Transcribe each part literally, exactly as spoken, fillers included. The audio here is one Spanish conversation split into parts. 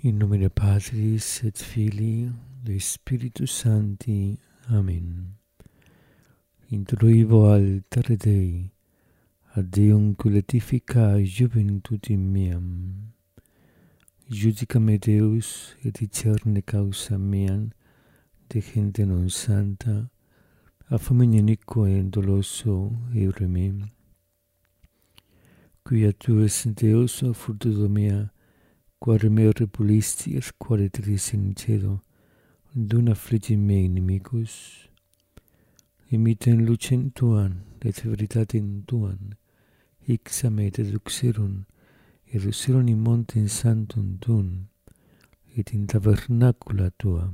In nomine Patris et Filii et Spiritus Sancti. Amen. Introivo altare Dei, ad Deum culetifica juventutem meam. Judica me Deus, et discerne causa meam, de gente non santa, a famine iniquo et doloso eure me. Quia tu es Deus, fructus mea, quare me repulisti et quare tris in cielo, dun affligi me inimicus. Imiten lucem tuan, et veritatem tuan, ixam et eduxerum, eruserum in montem santum tuum, et in tabernacula tuam.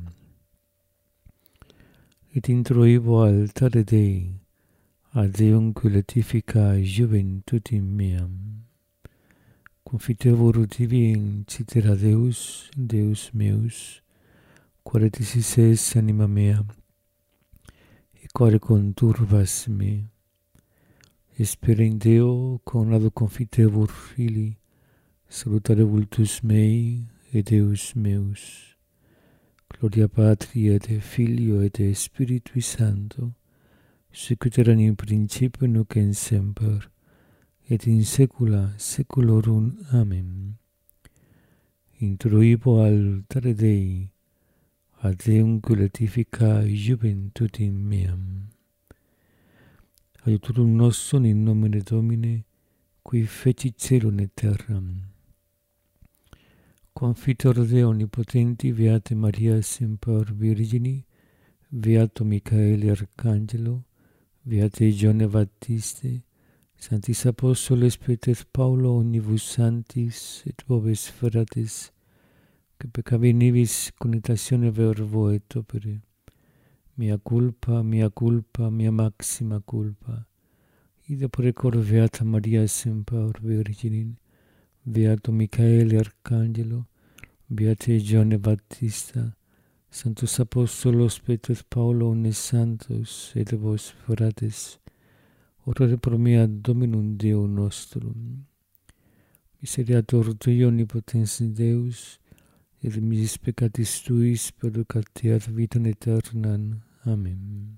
Et introivo altare Dei, ad Deum culetifica juventutem meam. Confitevor tibi in citera Deus, Deus meus, quare tisis es anima mea, e quare conturbas me. Espera in Deo, conado confitevor Filii, salutare vultus mei, et Deus meus. Gloria Patri et Filio et Spiritui Sancto, sicut erat in principio nunc et semper, et in saecula saeculorum. Amen. Introivo altare Dei, ad Deum culetifica juventutem meam. Aiutorium nostrum in nomine Domini, qui fecit caelum et terram. Confitor Dei omnipotenti, Beate Maria semper Virgini, Beato Michael Arcangelo, Beate Gione Baptiste, Sanctis Apostoles Peter Paulo, omnibus sanctis et vobis fratres, que peccavi nibis conitatione verbo et opere. Mea culpa, mea culpa, mea maxima culpa. Ida precor Beata Maria semper Virgini, Beato Michael Arcangelo, Beate Gione Baptista, Sanctus Apostolos Peter Paulo, omnes santos et vos fratres, orare pro mea Dominum Deum nostrum. Miseriator Tui omnipotens Deus, et mis peccatis Tuis perducateat vitam aeternam. Amen.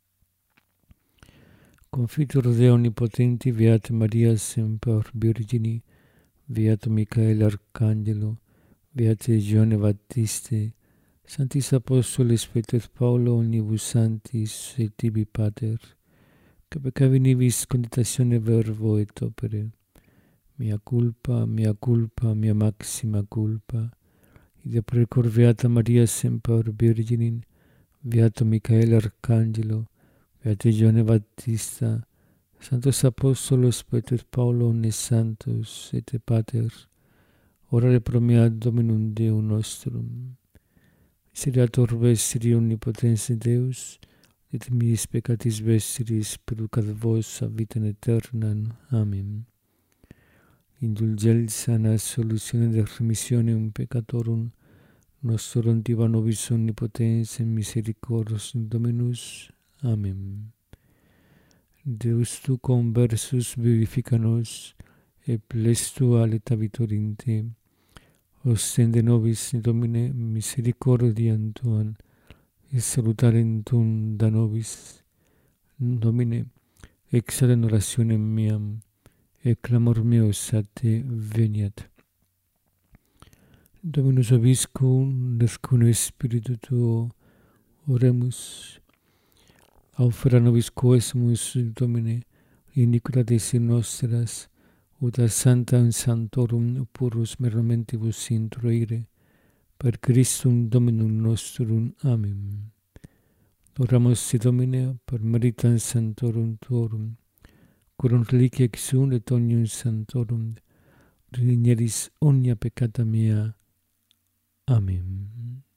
Confitor Dei omnipotenti, Beate Maria semper Virgini, Beato Michael Arcangelo, Beate Gione Baptiste, Sanctis Apostoles Peter Paulo, omnibus sanctis et tibi Pater, que peccavi nibis conitatione verbo et opere. Mea culpa, mea culpa, mea maxima culpa. Ida precor Beata Maria semper Virgini, Beato Michael Arcangelo, Beate Gione Baptista, Sanctos Apostolos Peter Paulo, omnes santos et Pater, orare pro mea Dominum Deum nostrum. Miseriator vestri omnipotens Deus, et mis peccatis vestris perducat vos a vitam aeternam. Amen. Indulgentia et solutione et remissionem peccatorum nostrum diva nobis omnipotens et misericordios Dominus. Amen. Deus tu conversus vivifica nos, et plestu alitabitur in te. Ostende nobis, Domine, misericordiam tuam, et salutarem tuum da nobis. Domine, exaudam in orationem meam, et clamor meus a te veniat. Dominus vobiscum, et cum Spiritu tuo, oremus. Aufera nobis quesumus, Domine, iniquitatis nostras, ut ad sanctam sanctorum purus mermentibus introire, per Christum Dominum nostrum. Amen. Oramus te, Domine, per meritam sanctorum tuorum, quorum reliquia exum et omnium sanctorum, redigneris omnia peccata mea. Amen.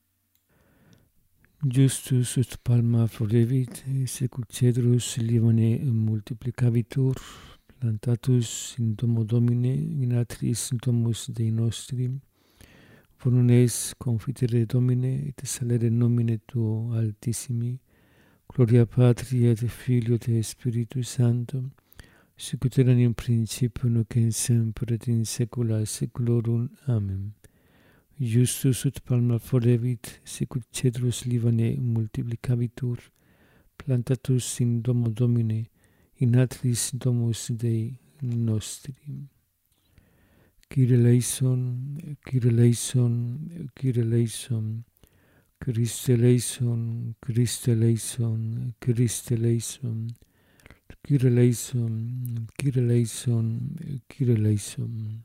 Justus ut palma florevit, secul cedrus Libane multiplicavitur, plantatus in domo Domine, in atris domus Dei nostri. Bonum es confitere Domine, et salere nomine Tuo altissimi. Gloria Patri et Filio et Spiritus Sancto, sicut erat in principio nunc et semper et in saecula saeculorum. Amen. Justus ut palma florevit, sicut cedrus Libane multiplicabitur, plantatus in domo Domine, in atris domus Dei nostri. Kyrie eleison, Kyrie eleison, Kyrie eleison, Christe eleison, Christe eleison, Christe eleison, Kyrie eleison, Kyrie eleison, Kyrie eleison.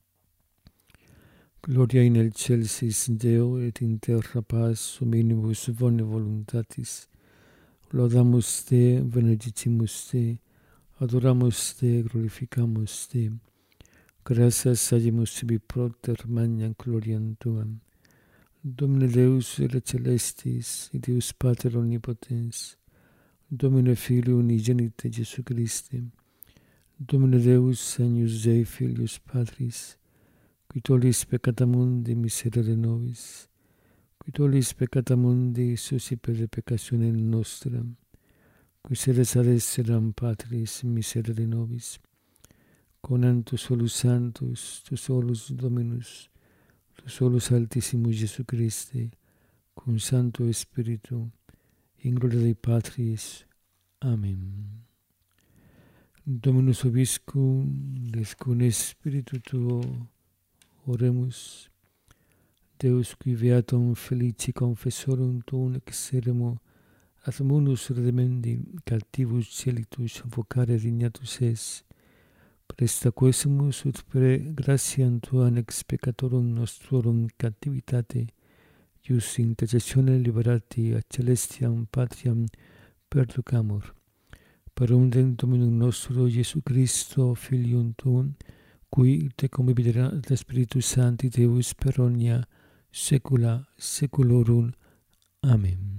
Gloria in excelsis Deo et in terra paz hominibus bone voluntatis. Laudamus Te, benedicimus Te, adoramus Te, glorificamus Te. Gratias agimus tibi propter magnam gloriam Tuam. Domine Deus ere celestis, et Deus Pater omnipotens, Domine Filio unigenite Jesu Christe, Domine Deus agnus Dei Filius Patris, qui tollis peccata mundi miserere nobis, qui tollis peccata mundi suscipere peccationem nostram, qui sedes ad esseram Patris miserere nobis, conant tu solus Sanctus, tu solus Dominus, tu solus Altissimus Jesu Christe, cum Sancto Spiritu, in gloria Dei Patris. Amen. Dominus vobiscum, et cum Spiritu tuo, oremus. Deus qui beatum felici confessorum tuum exerremo ad munus redemendi captivus celitus vocare dignatus es, presta quesumus ut per gratiam tuam ex peccatorum nostrorum captivitate ius intercessione liberati ad celestiam patriam perducamur. Per undem Dominum nostro Iesu Christo, Filium tuum, qui te convivere ad Spiritus Sancti Deus per omnia saecula saeculorum. Amén.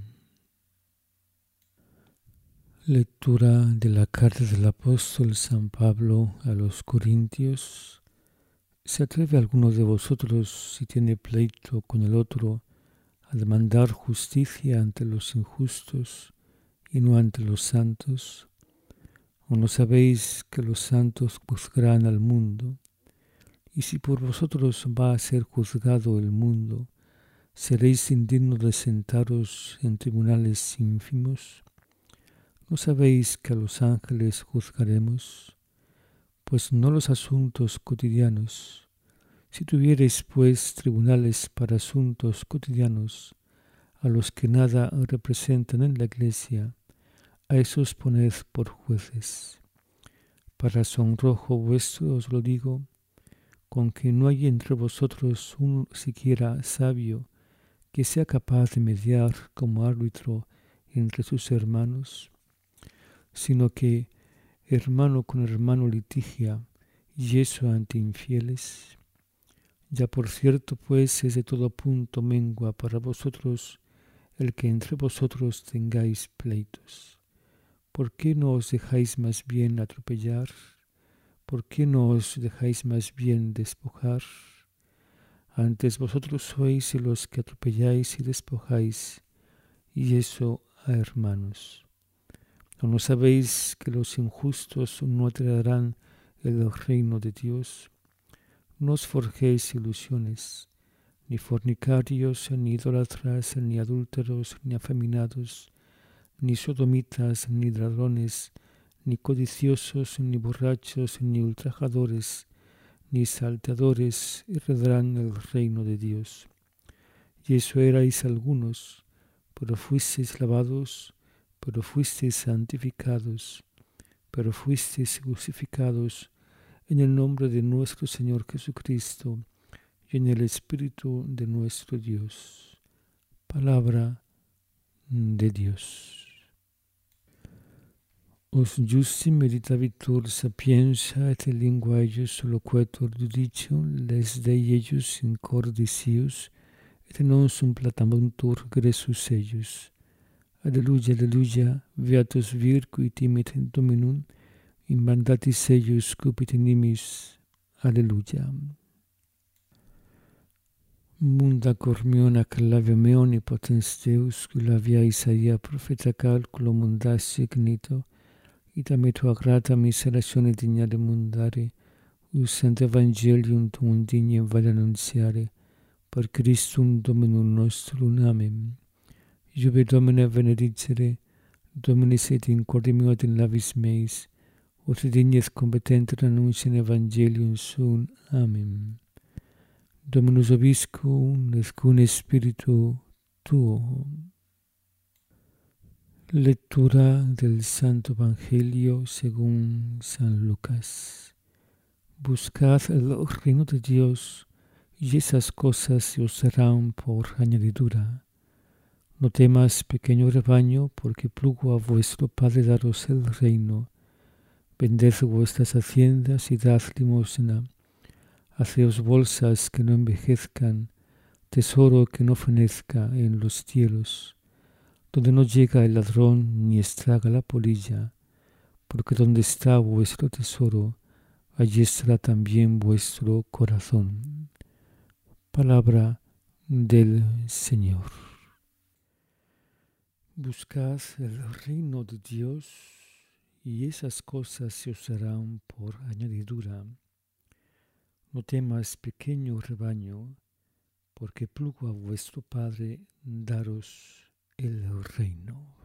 Lectura de la carta del apóstol San Pablo a los Corintios. ¿Se atreve alguno de vosotros, si tiene pleito con el otro, a demandar justicia ante los injustos y no ante los santos? ¿O no sabéis que los santos juzgarán al mundo? Y si por vosotros va a ser juzgado el mundo, ¿seréis indignos de sentaros en tribunales ínfimos? ¿No sabéis que a los ángeles juzgaremos? Pues no los asuntos cotidianos. Si tuvierais pues tribunales para asuntos cotidianos, a los que nada representan en la Iglesia, a esos poned por jueces. Para sonrojo vuestro os lo digo, con que no hay entre vosotros un siquiera sabio que sea capaz de mediar como árbitro entre sus hermanos, sino que hermano con hermano litigia, y eso ante infieles. Ya por cierto, pues, es de todo punto mengua para vosotros el que entre vosotros tengáis pleitos. ¿Por qué no os dejáis más bien atropellar? ¿Por qué no os dejáis más bien despojar? Antes vosotros sois los que atropelláis y despojáis, y eso a hermanos. ¿O no sabéis que los injustos no heredarán el reino de Dios? No os forjéis ilusiones, ni fornicarios, ni idólatras, ni adúlteros, ni afeminados, ni sodomitas, ni ladrones, ni codiciosos, ni borrachos, ni ultrajadores, ni salteadores heredarán el reino de Dios. Y eso erais algunos, pero fuisteis lavados, pero fuisteis santificados, pero fuisteis justificados en el nombre de nuestro Señor Jesucristo y en el Espíritu de nuestro Dios. Palabra de Dios. Os justi meditavitur sapientia et lingua eius loquetur judicium les Dei eius in cordis et non sum platamuntur gressus eius. Alleluia, alleluia, beatus vir qui timit Dominum, in mandatis eius cupit nimis. Alleluia. Munda cormiona clavia me omnipotens Deus, qui lavia Isaia profeta calculo mundasse ignito, ita me tua grata miseratione digna de mundare, us ante evangelium tuum digne vale annunziare, per Christum Dominum nostrum. Amen. Iube Domine benedicere, Domine sit in corde meo et in labis meis, ut dignes competenter annunciam Evangelium suum. Amen. Dominus vobiscum, et cum spiritu tuo. Lectura del Santo Evangelio según San Lucas. Buscad el reino de Dios, y esas cosas se os serán por añadidura. No temas, pequeño rebaño, porque plugo a vuestro Padre daros el reino. Vended vuestras haciendas y dad limosna. Haceos bolsas que no envejezcan, tesoro que no fenezca en los cielos, donde no llega el ladrón ni estraga la polilla, porque donde está vuestro tesoro, allí estará también vuestro corazón. Palabra del Señor. Buscad el reino de Dios, y esas cosas se os harán por añadidura. No temas, pequeño rebaño, porque plugo a vuestro Padre daros el reino.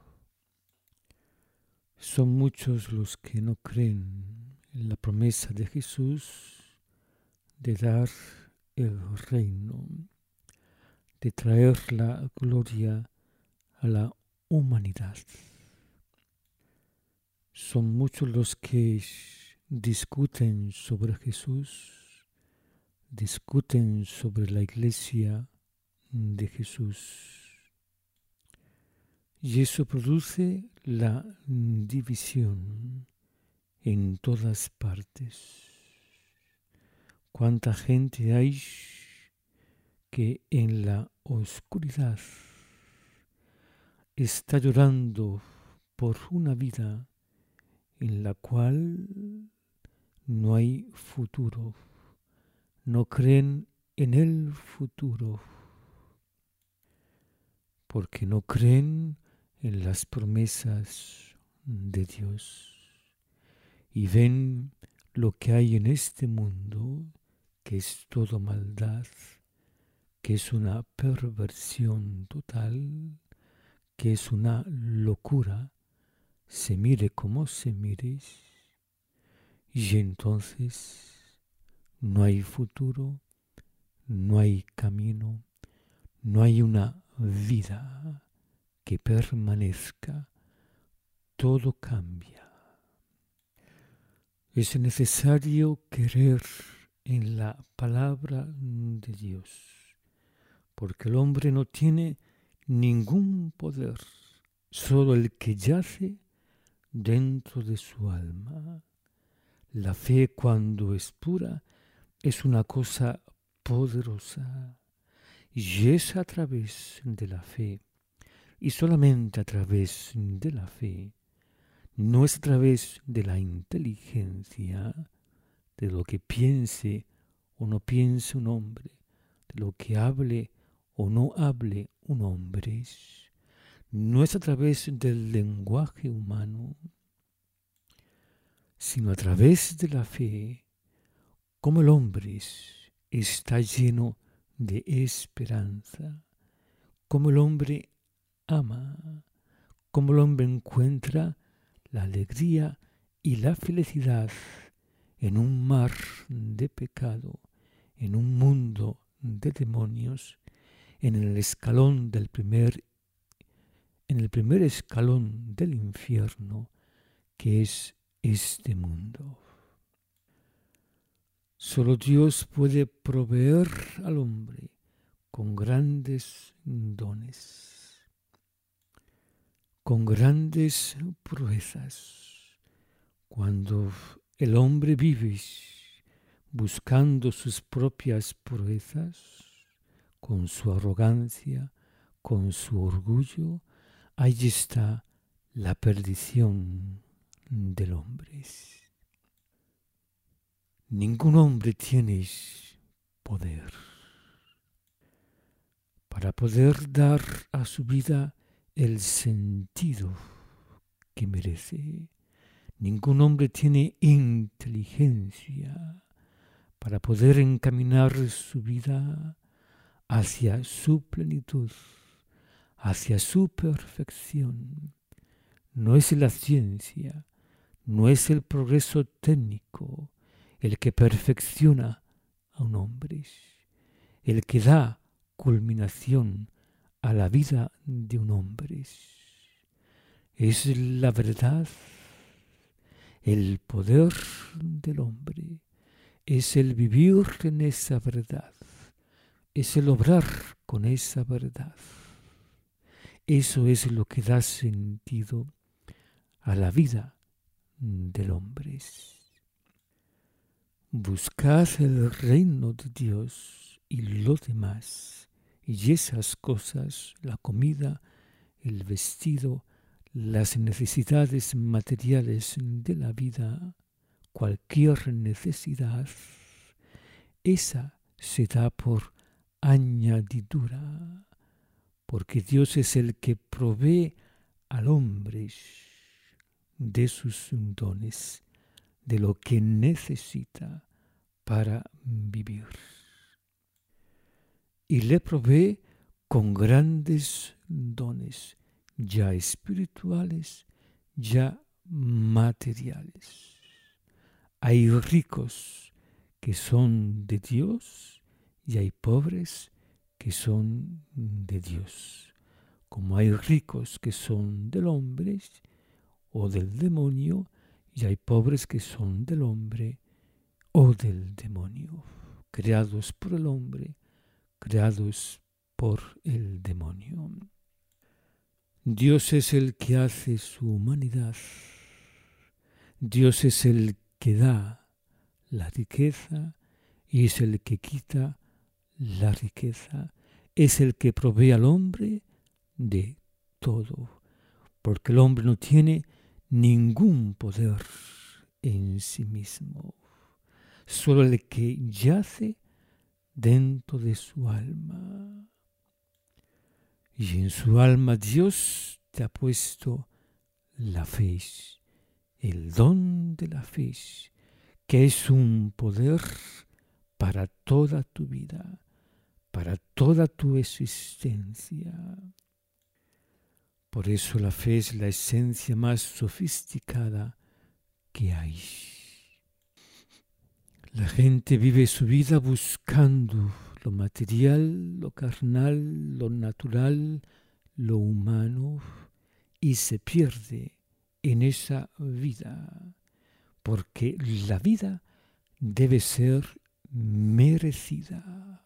Son muchos los que no creen en la promesa de Jesús de dar el reino, de traer la gloria a la humanidad. Son muchos los que discuten sobre Jesús, discuten sobre la iglesia de Jesús. Y eso produce la división en todas partes. Cuánta gente hay que en la oscuridad está llorando por una vida en la cual no hay futuro. No creen en el futuro porque no creen en las promesas de Dios y ven lo que hay en este mundo, que es todo maldad, que es una perversión total, que es una locura, se mire como se mire, y entonces no hay futuro, no hay camino, no hay una vida que permanezca, todo cambia. Es necesario creer en la palabra de Dios, porque el hombre no tiene ningún poder, solo el que yace dentro de su alma. La fe, cuando es pura, es una cosa poderosa, y es a través de la fe, y solamente a través de la fe, no es a través de la inteligencia, de lo que piense o no piense un hombre, de lo que hable o no hable un hombre, no es a través del lenguaje humano, sino a través de la fe, como el hombre está lleno de esperanza, como el hombre ama, como el hombre encuentra la alegría y la felicidad en un mar de pecado, en un mundo de demonios, en el escalón del primer, en el primer escalón del infierno, que es este mundo. Solo Dios puede proveer al hombre con grandes dones, con grandes proezas. Cuando el hombre vive buscando sus propias proezas, con su arrogancia, con su orgullo, ahí está la perdición del hombre. Ningún hombre tiene poder para poder dar a su vida el sentido que merece. Ningún hombre tiene inteligencia para poder encaminar su vida hacia su plenitud, hacia su perfección. No es la ciencia, no es el progreso técnico el que perfecciona a un hombre, el que da culminación a la vida de un hombre. Es la verdad, el poder del hombre, es el vivir en esa verdad, es el obrar con esa verdad. Eso es lo que da sentido a la vida del hombre. Buscad el reino de Dios y lo demás, y esas cosas, la comida, el vestido, las necesidades materiales de la vida, cualquier necesidad, esa se da por añadidura, porque Dios es el que provee al hombre de sus dones, de lo que necesita para vivir. Y le provee con grandes dones, ya espirituales, ya materiales. Hay ricos que son de Dios y hay pobres que son de Dios. Como hay ricos que son del hombre o del demonio, y hay pobres que son del hombre o del demonio, creados por el hombre, creados por el demonio. Dios es el que hace su humanidad. Dios es el que da la riqueza y es el que quita la riqueza. Es el que provee al hombre de todo, porque el hombre no tiene ningún poder en sí mismo, solo el que yace dentro de su alma. Y en su alma Dios te ha puesto la fe, el don de la fe, que es un poder para toda tu vida, para toda tu existencia. Por eso la fe es la esencia más sofisticada que hay. La gente vive su vida buscando lo material, lo carnal, lo natural, lo humano, y se pierde en esa vida, porque la vida debe ser merecida.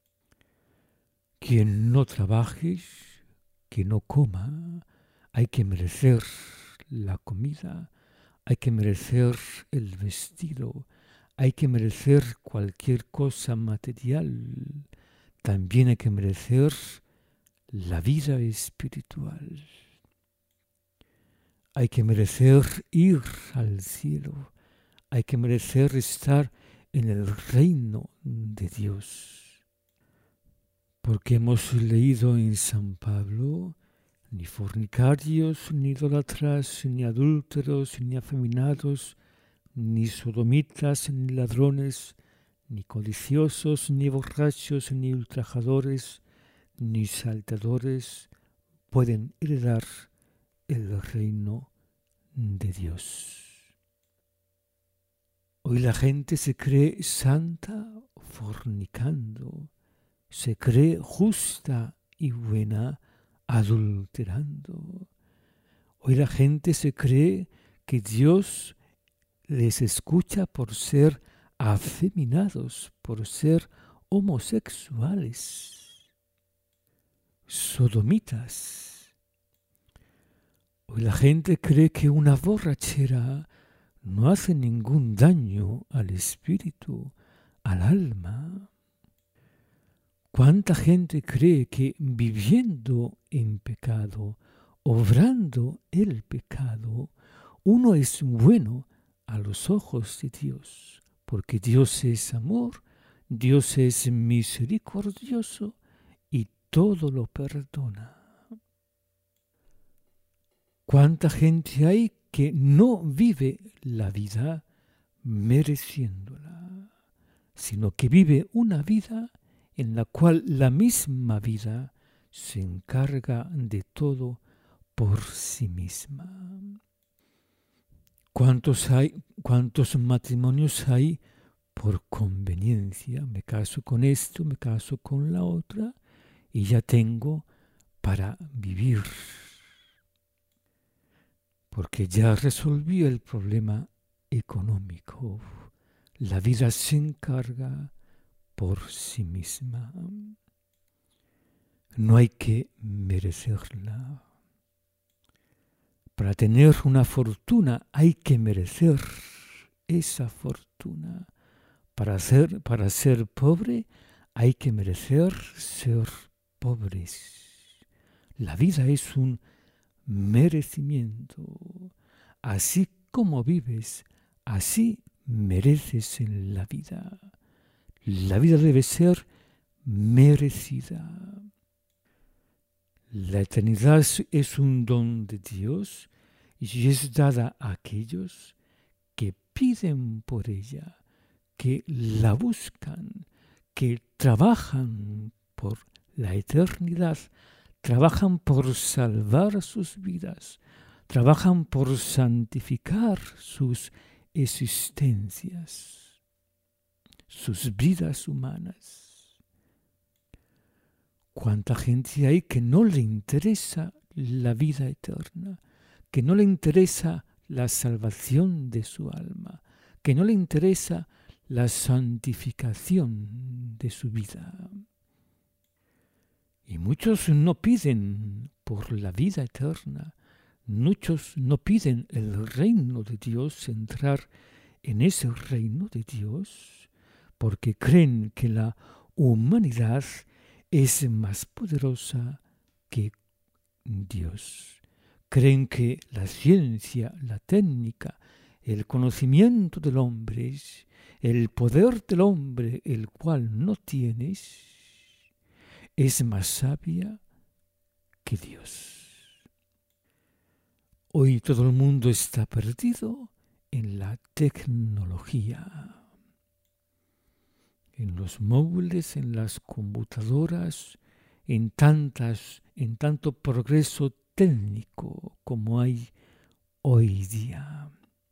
Quien no trabaje, que no coma, hay que merecer la comida, hay que merecer el vestido, hay que merecer cualquier cosa material, también hay que merecer la vida espiritual. Hay que merecer ir al cielo, hay que merecer estar en el reino de Dios. Porque hemos leído en San Pablo, ni fornicarios, ni idólatras, ni adúlteros, ni afeminados, ni sodomitas, ni ladrones, ni codiciosos, ni borrachos, ni ultrajadores, ni salteadores pueden heredar el reino de Dios. Hoy la gente se cree santa fornicando, se cree justa y buena adulterando. Hoy la gente se cree que Dios les escucha por ser afeminados, por ser homosexuales, sodomitas. Hoy la gente cree que una borrachera no hace ningún daño al espíritu, al alma. ¿Cuánta gente cree que viviendo en pecado, obrando el pecado, uno es bueno a los ojos de Dios? Porque Dios es amor, Dios es misericordioso y todo lo perdona. ¿Cuánta gente hay que no vive la vida mereciéndola, sino que vive una vida en la cual la misma vida se encarga de todo por sí misma. ¿Cuántos hay, cuántos matrimonios hay por conveniencia? Me caso con esto, me caso con la otra y ya tengo para vivir. Porque ya resolví el problema económico. La vida se encarga por sí misma. No hay que merecerla. Para tener una fortuna hay que merecer esa fortuna. Para ser, para ser pobre hay que merecer ser pobres. La vida es un merecimiento. Así como vives, así mereces en la vida. La vida debe ser merecida. La eternidad es un don de Dios y es dada a aquellos que piden por ella, que la buscan, que trabajan por la eternidad, trabajan por salvar sus vidas, trabajan por santificar sus existencias, sus vidas humanas. ¿Cuánta gente hay que no le interesa la vida eterna, que no le interesa la salvación de su alma, que no le interesa la santificación de su vida? Y muchos no piden por la vida eterna, muchos no piden el reino de Dios, entrar en ese reino de Dios, porque creen que la humanidad es más poderosa que Dios. Creen que la ciencia, la técnica, el conocimiento del hombre, el poder del hombre, el cual no tienes, es más sabia que Dios. Hoy todo el mundo está perdido en la tecnología, en los móviles, en las computadoras, en tantas, en tanto progreso técnico como hay hoy día.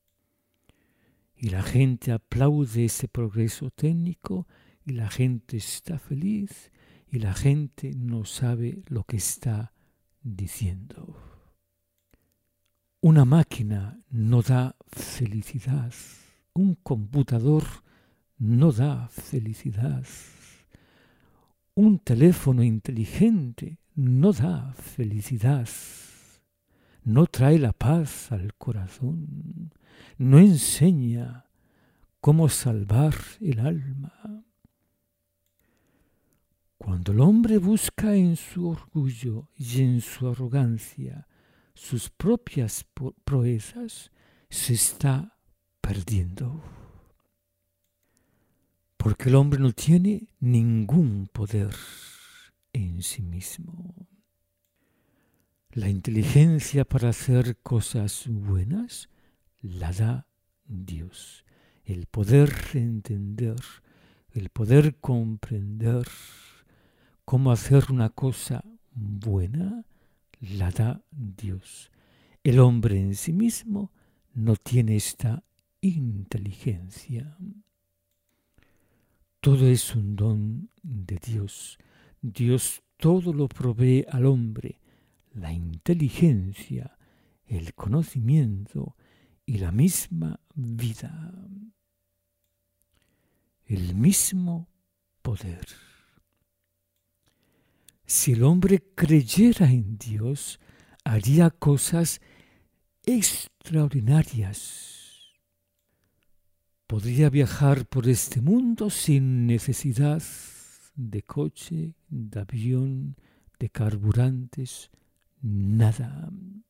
Y la gente aplaude ese progreso técnico y la gente está feliz y la gente no sabe lo que está diciendo. Una máquina no da felicidad, un computador no da felicidad, un teléfono inteligente no da felicidad, no trae la paz al corazón, no enseña cómo salvar el alma. Cuando el hombre busca en su orgullo y en su arrogancia sus propias proezas, se está perdiendo. Porque el hombre no tiene ningún poder en sí mismo. La inteligencia para hacer cosas buenas la da Dios. El poder entender, el poder comprender cómo hacer una cosa buena, la da Dios. El hombre en sí mismo no tiene esta inteligencia. Todo es un don de Dios. Dios todo lo provee al hombre, la inteligencia, el conocimiento y la misma vida, el mismo poder. Si el hombre creyera en Dios, haría cosas extraordinarias. Podría viajar por este mundo sin necesidad de coche, de avión, de carburantes, nada.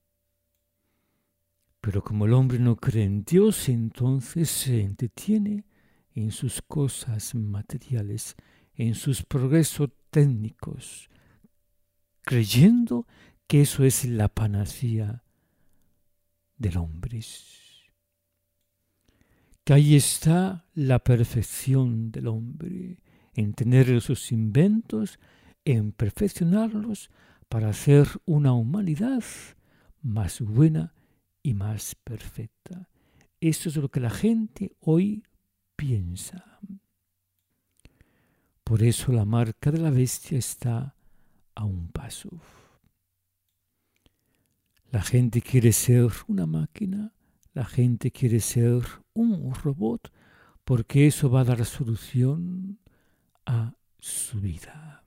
Pero como el hombre no cree en Dios, entonces se entretiene en sus cosas materiales, en sus progresos técnicos, creyendo que eso es la panacea del hombre. Que ahí está la perfección del hombre, en tener esos inventos, en perfeccionarlos para hacer una humanidad más buena y más perfecta. Eso es lo que la gente hoy piensa. Por eso la marca de la bestia está a un paso. La gente quiere ser una máquina, la gente quiere ser un robot, porque eso va a dar solución a su vida.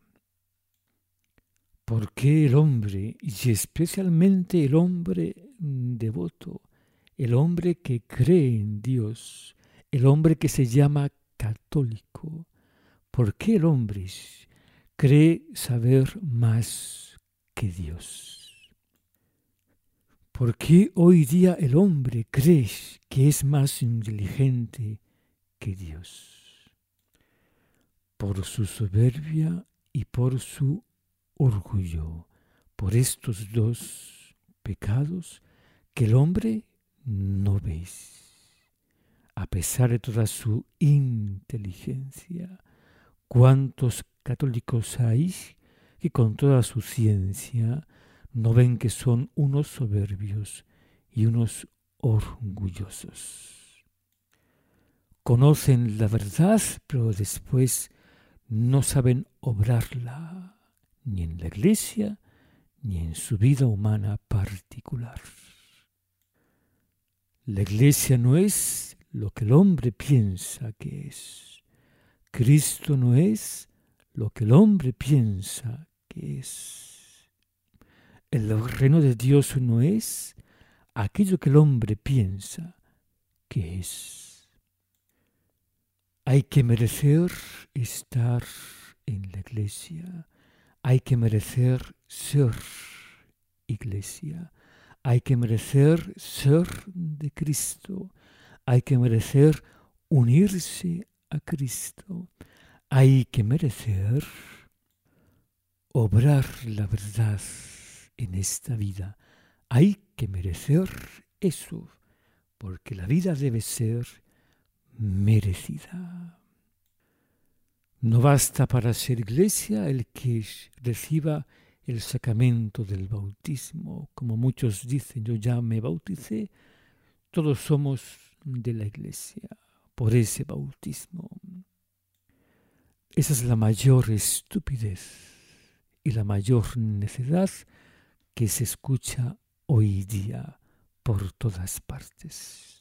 ¿Por qué el hombre, y especialmente el hombre devoto, el hombre que cree en Dios, el hombre que se llama católico, por qué el hombre cree saber más que Dios? ¿Por qué hoy día el hombre cree que es más inteligente que Dios? Por su soberbia y por su orgullo, por estos dos pecados que el hombre no ve. A pesar de toda su inteligencia, ¿cuántos católicos hay que con toda su ciencia no ven que son unos soberbios y unos orgullosos? Conocen la verdad, pero después no saben obrarla, ni en la iglesia, ni en su vida humana particular. La iglesia no es lo que el hombre piensa que es. Cristo no es lo que el hombre piensa que es. El reino de Dios no es aquello que el hombre piensa que es. Hay que merecer estar en la iglesia. Hay que merecer ser iglesia. Hay que merecer ser de Cristo. Hay que merecer unirse a Cristo. Hay que merecer obrar la verdad en esta vida. Hay que merecer eso, porque la vida debe ser merecida. No basta para ser iglesia el que reciba el sacramento del bautismo. Como muchos dicen, yo ya me bauticé, todos somos de la iglesia por ese bautismo. Esa es la mayor estupidez y la mayor necedad que se escucha hoy día por todas partes.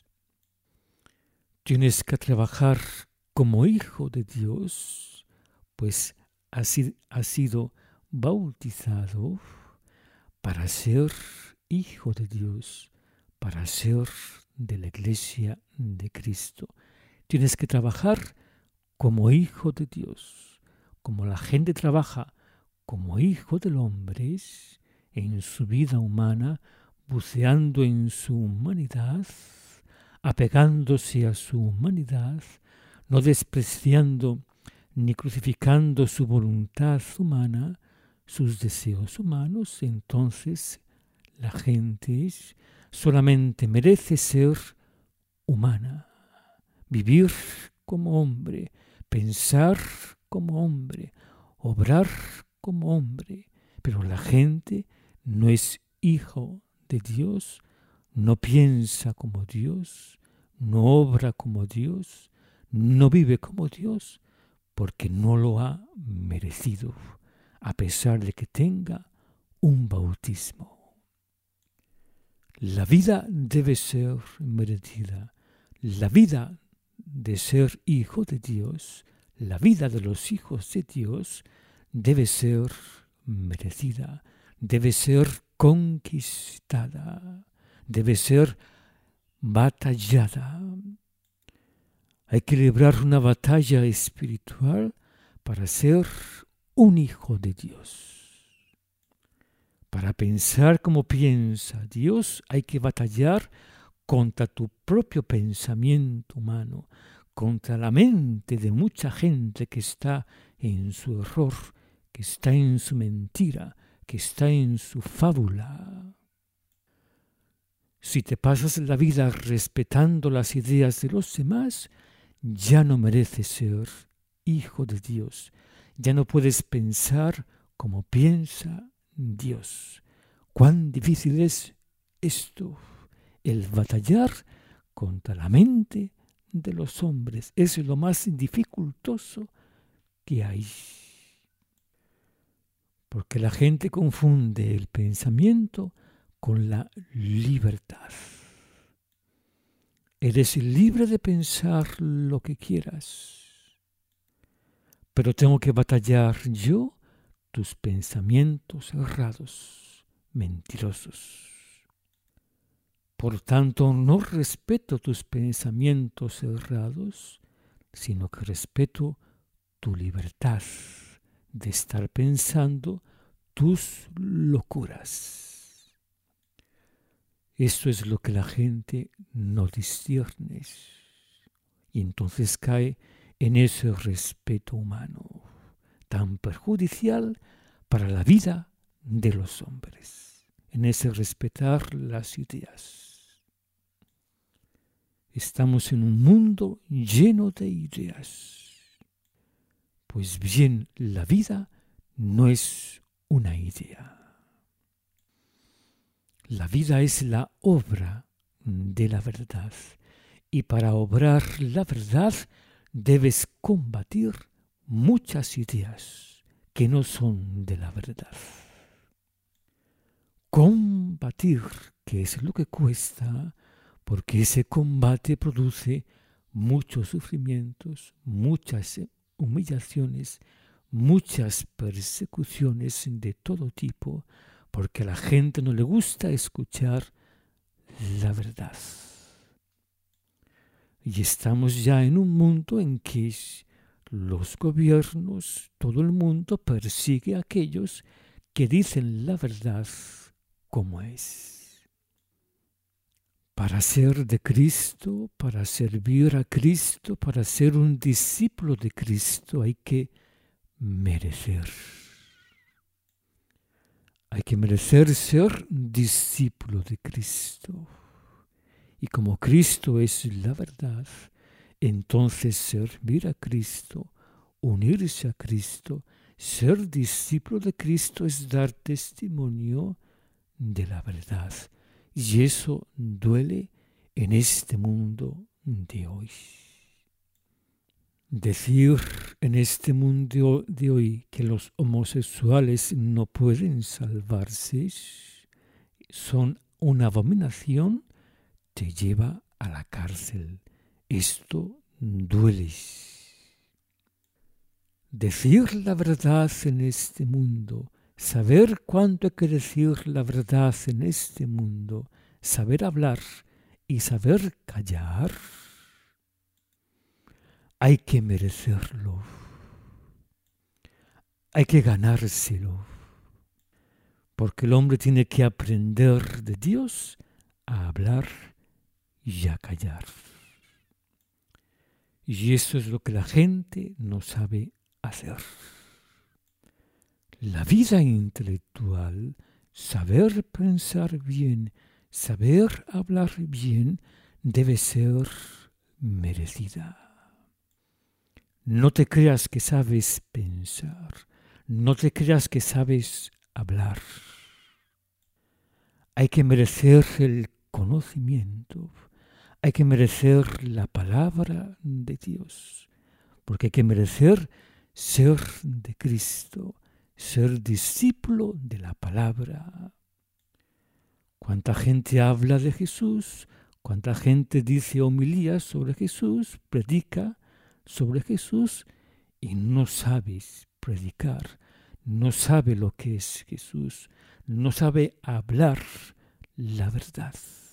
Tienes que trabajar como hijo de Dios, pues has sido bautizado para ser hijo de Dios, para ser de la iglesia de Cristo. Tienes que trabajar como hijo de Dios, como la gente trabaja como hijo del hombre en su vida humana, buceando en su humanidad, apegándose a su humanidad, no despreciando ni crucificando su voluntad humana, sus deseos humanos. Entonces la gente solamente merece ser humana, vivir como hombre, pensar como hombre, obrar como hombre. Pero la gente no es hijo de Dios, no piensa como Dios, no obra como Dios, no vive como Dios, porque no lo ha merecido, a pesar de que tenga un bautismo. La vida debe ser merecida. La vida de ser hijo de Dios, la vida de los hijos de Dios, debe ser merecida, debe ser conquistada, debe ser batallada. Hay que librar una batalla espiritual para ser un hijo de Dios. Para pensar como piensa Dios hay que batallar contra tu propio pensamiento humano, contra la mente de mucha gente que está en su error, que está en su mentira, que está en su fábula. Si te pasas la vida respetando las ideas de los demás, ya no mereces ser hijo de Dios. Ya no puedes pensar como piensa Dios. Cuán difícil es esto, el batallar contra la mente de los hombres. Es lo más dificultoso que hay. Porque la gente confunde el pensamiento con la libertad. Eres libre de pensar lo que quieras, pero tengo que batallar yo tus pensamientos errados, mentirosos. Por tanto, no respeto tus pensamientos errados, sino que respeto tu libertad de estar pensando tus locuras. Esto es lo que la gente no discierne. Y entonces cae en ese respeto humano tan perjudicial para la vida de los hombres, en ese respetar las ideas. Estamos en un mundo lleno de ideas. Pues bien, la vida no es una idea. La vida es la obra de la verdad. Y para obrar la verdad debes combatir muchas ideas que no son de la verdad. Combatir, que es lo que cuesta, porque ese combate produce muchos sufrimientos, muchas humillaciones, muchas persecuciones de todo tipo, porque a la gente no le gusta escuchar la verdad. Y estamos ya en un mundo en que los gobiernos, todo el mundo persigue a aquellos que dicen la verdad como es. Para ser de Cristo, para servir a Cristo, para ser un discípulo de Cristo, hay que merecer. Hay que merecer ser discípulo de Cristo. Y como Cristo es la verdad, entonces servir a Cristo, unirse a Cristo, ser discípulo de Cristo es dar testimonio de la verdad. Y eso duele en este mundo de hoy. Decir en este mundo de hoy que los homosexuales no pueden salvarse son una abominación, te lleva a la cárcel. Esto duele. Decir la verdad en este mundo, saber cuánto hay que decir la verdad en este mundo, saber hablar y saber callar, hay que merecerlo. Hay que ganárselo. Porque el hombre tiene que aprender de Dios a hablar y a callar. Y eso es lo que la gente no sabe hacer. La vida intelectual, saber pensar bien, saber hablar bien, debe ser merecida. No te creas que sabes pensar, no te creas que sabes hablar. Hay que merecer el conocimiento. Hay que merecer la palabra de Dios, porque hay que merecer ser de Cristo, ser discípulo de la palabra. Cuánta gente habla de Jesús, cuánta gente dice homilías sobre Jesús, predica sobre Jesús y no sabes predicar, no sabe lo que es Jesús, no sabe hablar la verdad.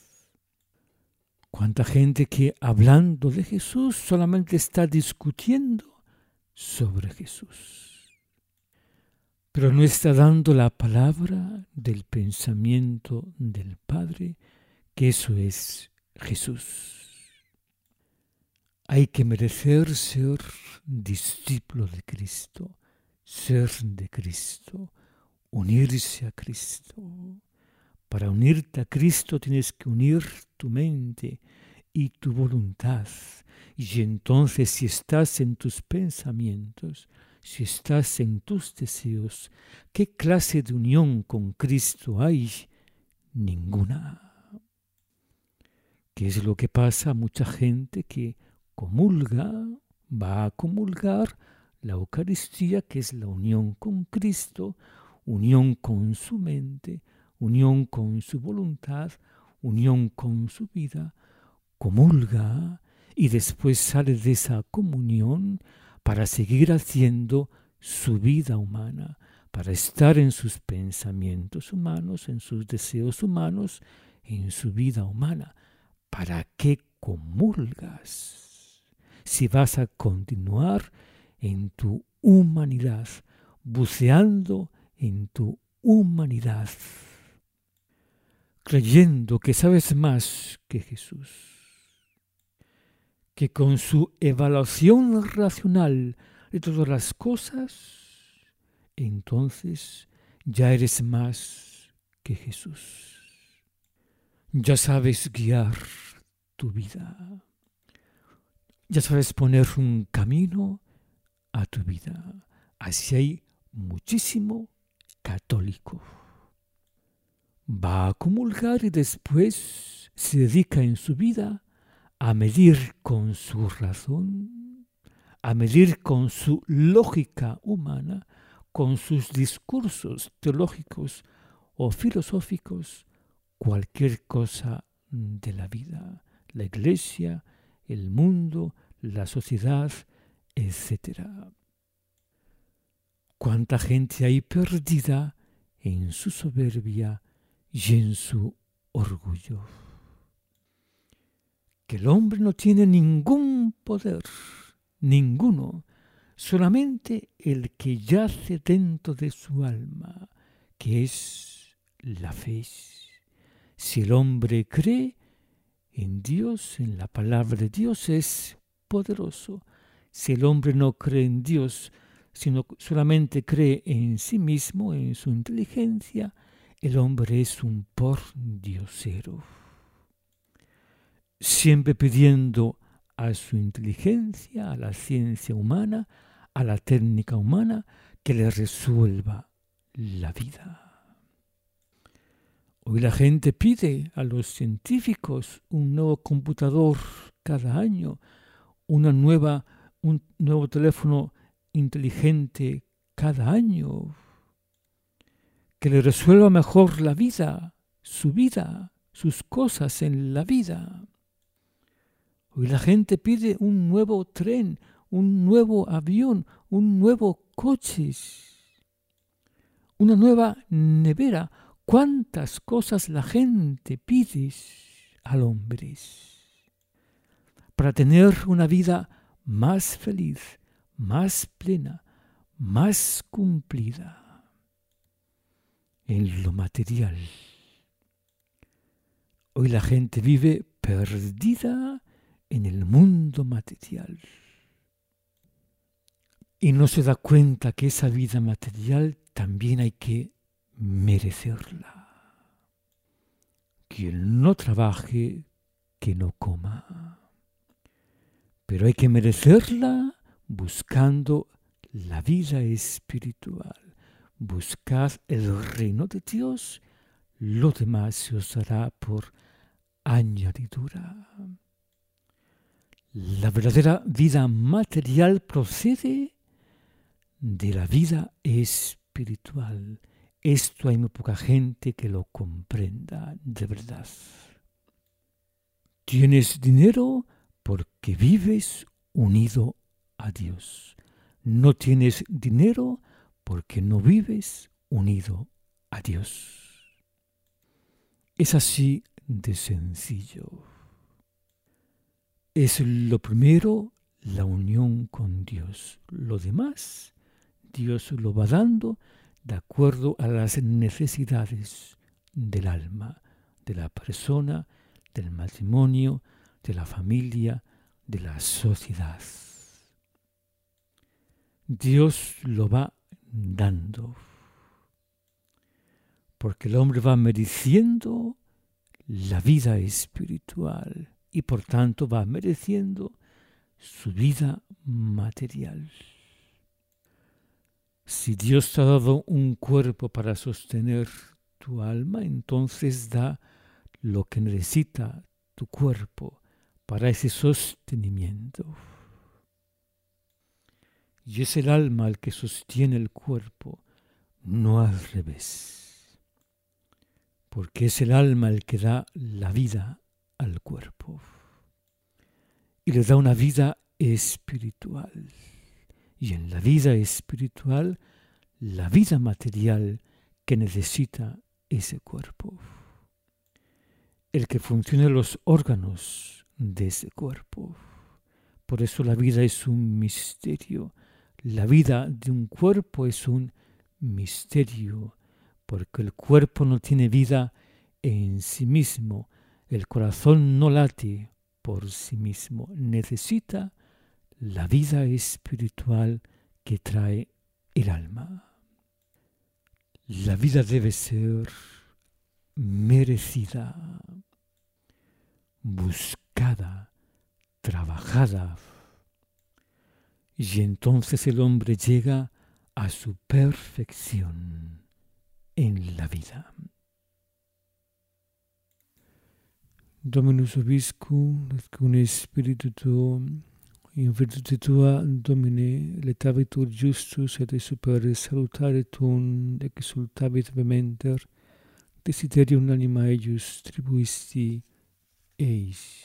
Cuánta gente que hablando de Jesús solamente está discutiendo sobre Jesús, pero no está dando la palabra del pensamiento del Padre, que eso es Jesús. Hay que merecer ser discípulo de Cristo, ser de Cristo, unirse a Cristo. Para unirte a Cristo tienes que unir tu mente y tu voluntad. Y entonces, si estás en tus pensamientos, si estás en tus deseos, ¿qué clase de unión con Cristo hay? Ninguna. ¿Qué es lo que pasa a mucha gente que comulga, va a comulgar la Eucaristía, que es la unión con Cristo, unión con su mente, unión con su voluntad, unión con su vida, comulga y después sale de esa comunión para seguir haciendo su vida humana, para estar en sus pensamientos humanos, en sus deseos humanos, en su vida humana. ¿Para qué comulgas? Si vas a continuar en tu humanidad, buceando en tu humanidad, creyendo que sabes más que Jesús, que con su evaluación racional de todas las cosas, entonces ya eres más que Jesús. Ya sabes guiar tu vida. Ya sabes poner un camino a tu vida. Así hay muchísimo católico. Va a comulgar y después se dedica en su vida a medir con su razón, a medir con su lógica humana, con sus discursos teológicos o filosóficos, cualquier cosa de la vida, la iglesia, el mundo, la sociedad, etcétera. Cuánta gente hay perdida en su soberbia y en su orgullo. Que el hombre no tiene ningún poder, ninguno, solamente el que yace dentro de su alma, que es la fe. Si el hombre cree en Dios, en la palabra de Dios, es poderoso. Si el hombre no cree en Dios, sino solamente cree en sí mismo, en su inteligencia, el hombre es un pordiosero. Siempre pidiendo a su inteligencia, a la ciencia humana, a la técnica humana, que le resuelva la vida. Hoy la gente pide a los científicos un nuevo computador cada año, una nueva, un nuevo teléfono inteligente cada año, que le resuelva mejor la vida, su vida, sus cosas en la vida. Hoy la gente pide un nuevo tren, un nuevo avión, un nuevo coche, una nueva nevera. ¿Cuántas cosas la gente pide al hombre para tener una vida más feliz, más plena, más cumplida en lo material? Hoy la gente vive perdida en el mundo material y no se da cuenta que esa vida material también hay que merecerla. Quien no trabaje, que no coma. Pero hay que merecerla buscando la vida espiritual. Buscad el reino de Dios, lo demás se os dará por añadidura. La verdadera vida material procede de la vida espiritual. Esto hay muy poca gente que lo comprenda de verdad. Tienes dinero porque vives unido a Dios. No tienes dinero porque no vives unido a Dios. Es así de sencillo. Es lo primero, la unión con Dios. Lo demás, Dios lo va dando de acuerdo a las necesidades del alma, de la persona, del matrimonio, de la familia, de la sociedad. Dios lo va dando, porque el hombre va mereciendo la vida espiritual, y por tanto va mereciendo su vida material. Si Dios te ha dado un cuerpo para sostener tu alma, entonces da lo que necesita tu cuerpo para ese sostenimiento. Y es el alma el que sostiene el cuerpo, no al revés. Porque es el alma el que da la vida al cuerpo. Y le da una vida espiritual. Y en la vida espiritual, la vida material que necesita ese cuerpo. El que funcione los órganos de ese cuerpo. Por eso la vida es un misterio. La vida de un cuerpo es un misterio, porque el cuerpo no tiene vida en sí mismo. El corazón no late por sí mismo. Necesita la vida espiritual que trae el alma. La vida debe ser merecida, buscada, trabajada. Y entonces el hombre llega a su perfección en la vida. Dominus vobiscum, et cum spiritu tuo, in virtute tua, Domine, letabitur justus et super salutare tuum exultabit vementer, desiderium anima eius tribuisti eis.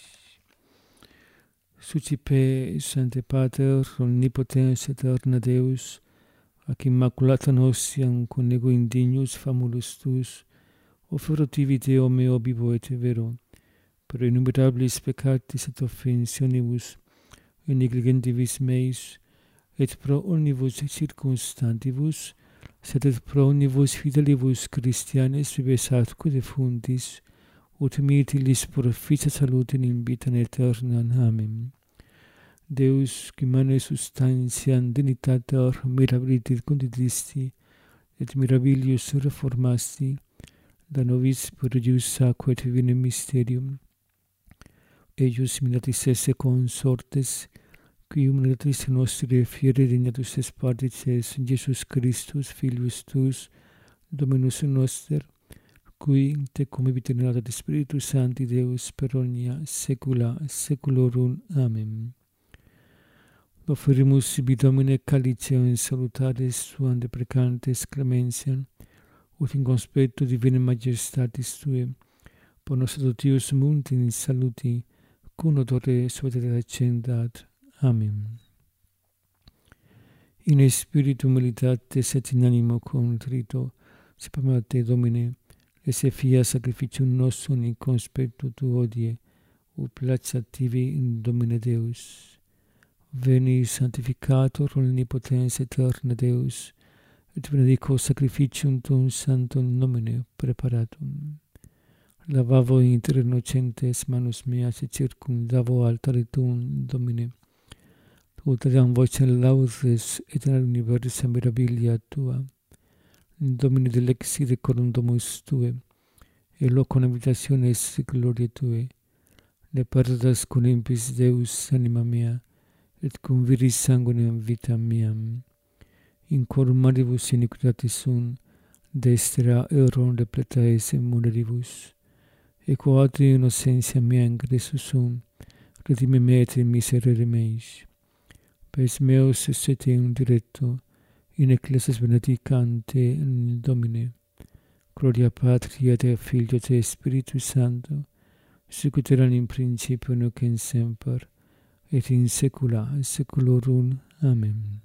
Sucipe, Sancte Pater, omnipotens aeterna Deus, ac immaculata nostiam conego indignus famulus tuus, offerotivi Deo meo vivo et vero, per innumerabilis peccatis et offensionibus, et negligentibus meis, et pro omnibus circumstantibus, sed et pro omnibus fidelibus Christianes vives atque defuntis, ut miratilis proficia salutem in vitam aeternam. Amen. Deus, qui mane substantiam dignitater mirabilitate condidisti, et mirabilius reformasti, da nobis prodigius aquae et divinem mysterium, eius minatis esse consortes, qui humanitatis nostri fieri regnatus es partices Jesus Christus, Filius tuus, Dominus noster, qui te cum vita de Spiritus Sancti Deus per omnia saecula saeculorum. Amen. Offerimus sibi Domine calicem in salutaris tuam deprecantes clementiam, ut in conspectu divinae majestatis tuae, por nos adoptius munti in saluti, cum odore suae accendat. Amen. In spiritu humilitatis et in animo contrito, sapem a te, Domine, esse fia sacrificium nostrum in conspectu tuo hodie, ut placat tibi in Domine Deus. Veni sanctificator omnipotens aeterna Deus, et benedico sacrificium tuum sanctum nomine preparatum. Lavavo inter innocentes manus meas et circumdavo altare tuum, Domine. Ut adiam vocem laudes et in universa mirabilia tua. Domine delexi decorum domus tue, et locum habitationes gloria tue. Ne perdas cum impis Deus anima mea, et cum viris sanguinem vitam meam. In cor maribus iniquitatis sunt, destra erum repleta esse muneribus. Equo atri innocentia mea ingressus sum, redime me et in miserere meis. Pes meus esse teum directo, in ecclesias benedicante in Domine. Gloria Patri et Filio et Spiritus Sancto, sicut erat in principio nunc in semper, et in saecula saeculorum. Amen.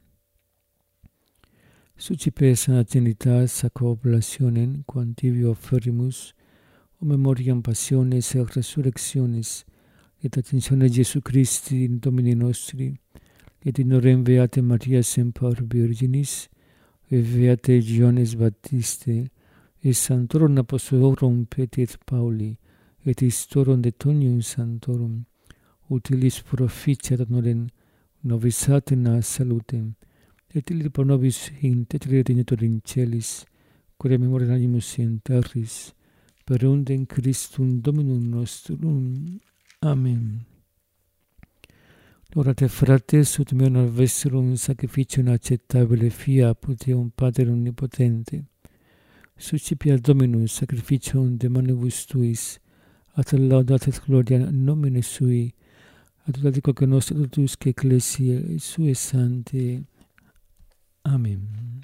Sucipe Sancta Trinitas saco oblationem, quam tibi offerimus, o memoriam passiones et resurrectionis, et attenzione Jesu Christi in Domini nostri, et in orem Beate Maria semper Virginis, et Beate Ioannes Baptiste, et Sanctorum Apostolorum Petri et Pauli, et Historium de Tonium Sanctorum, utilis proficiat ad nonem novisatem a salutem, et illi pro nobis intercedere dignitor in celis, quae memoria animus in terris, per undem Christum Dominum nostrum. Amen. Ora te frates, ut meum alvestrum sacrificium acceptabile fiat Deum Pater omnipotente. Suscipia Dominus sacrificium de manibus tuis, at laudat et gloria nomine sui, ad utate que nostra tutusque ecclesiae sue sanctae. Amen.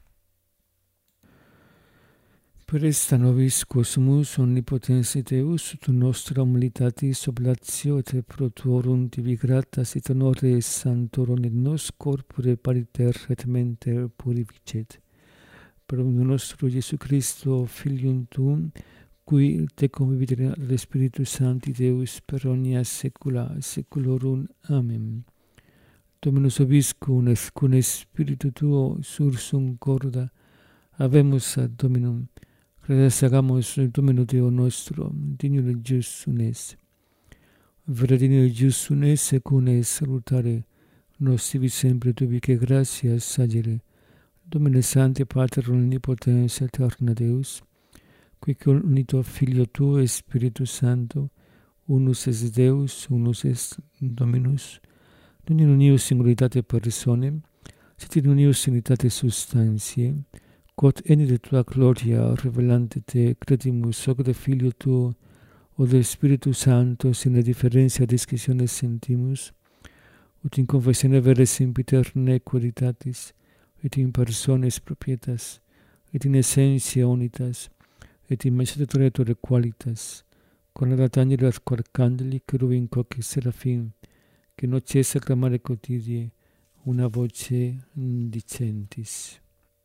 Per esta nobis quosumus omnipotens Deus, ut nostra humilitatis oblatio et pro tuorum tibi gratas et honore sanctorum et nos corpore pariter et mente purificet. Per nostro Iesu Christo, Filium tuum, qui te convivit l'Spiritus Sancti Deus per omnia saecula saeculorum. Amen. Dominus vobiscum et cum Spiritu tuo sursum corda, habemus ad Dominum. Credas hagamos Domino Deo nostro, dignum et justum est. Vera dignum et justum est, secum est salutare, nos tibi sempre tubique gratias sagere. Domine Sancte Pater omnipotens aeterna Deus, qui unito Filio tuo et Spiritus Sancto, unus est Deus, unus est Dominus, non in unius singularitate personae, sed in unius unitate substantiae, quod eni de tua gloria revelante te credimus hoc de Filio tuo, o de Spiritus Sancto, sine differentia discussiones sentimus, ut in confessione vere sempiterne qualitatis, et in persones propietas, et in essentia unitas, et in majestatiore qualitas, conadat angeli ad arcangeli, cherubim coque serafim, que non cessa clamare quotidie, una voce dicentis.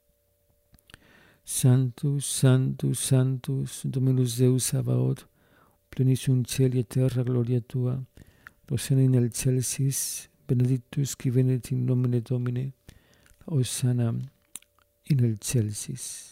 Sanctus, Sanctus, Sanctus, Dominus Deus Sabaoth, plenissum cieli et terra gloria tua, Hosanna in excelsis, benedictus qui venit in nomine Domini, Hosanna in excelsis.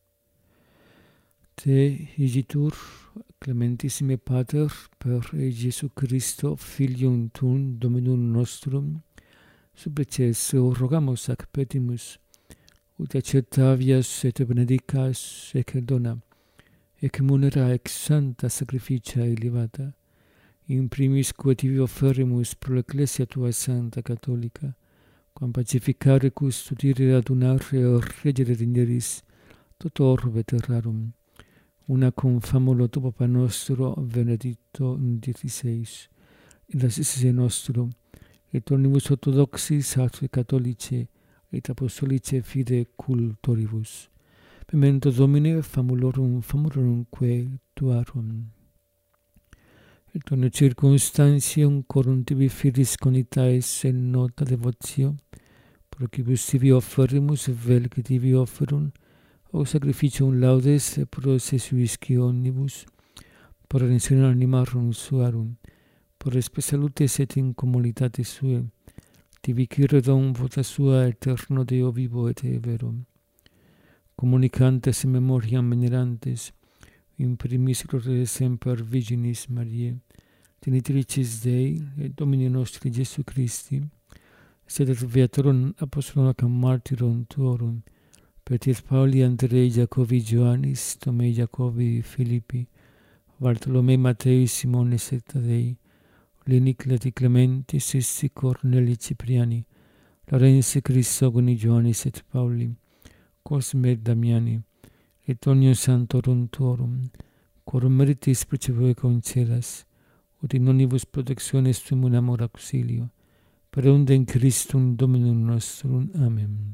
Te igitur, clementissime Pater, per Iesu Christo, Filium tuum, Dominum nostrum, supplices rogamus ac petimus, ut accettavias et benedicas ec dona, ec munera ex santa sacrificia elevata, in primis quo tibi offeremus pro l'Ecclesia tua Santa Catholica, quam pacificare, custodire, adunare, regere digneris, tot orbe terrarum, una cum famulo tu Papa nostro, Benedicto diciseis, in assistisse nostro, et omnibus orthodoxis, atque catholici, et apostolice fide cultoribus. Memento Domine, famulorum, famulorumque tuarum. Et omne circumstantium corum tibi filis conitaes in nota devotio, procibus tibi offerimus, vel que tibi offerum, o sacrificium laudes pro se suisci omnibus, por redemptione animarum suarum, por respe salutes et in communitate sue, tibi ciredum vota sua eterno Deo vivo et vero. Communicantes in memoriam venerantes, in primis gloria semper Virginis Mariae, Genitricis Dei et Domini nostri Iesu Christi, sed et viatorum apostolum ac martyrum tuorum, Petiet Pauli, Andrei, Jacobi, Ioannis, Tomei, Jacobi, Filippi, Bartolomei, Matei, Simone, et Tadei, Lenicleti, Clementi, Sisti, Corneli, Cipriani, Lorenzi, Crisogoni, Ioannis et Pauli, Cosme et Damiani, et omnium sanctorum tuorum, quorum meritis precipue concedas, ut in omnibus protectiones tuum un amor auxilio, per unde in Christum Dominum nostrum. Amen.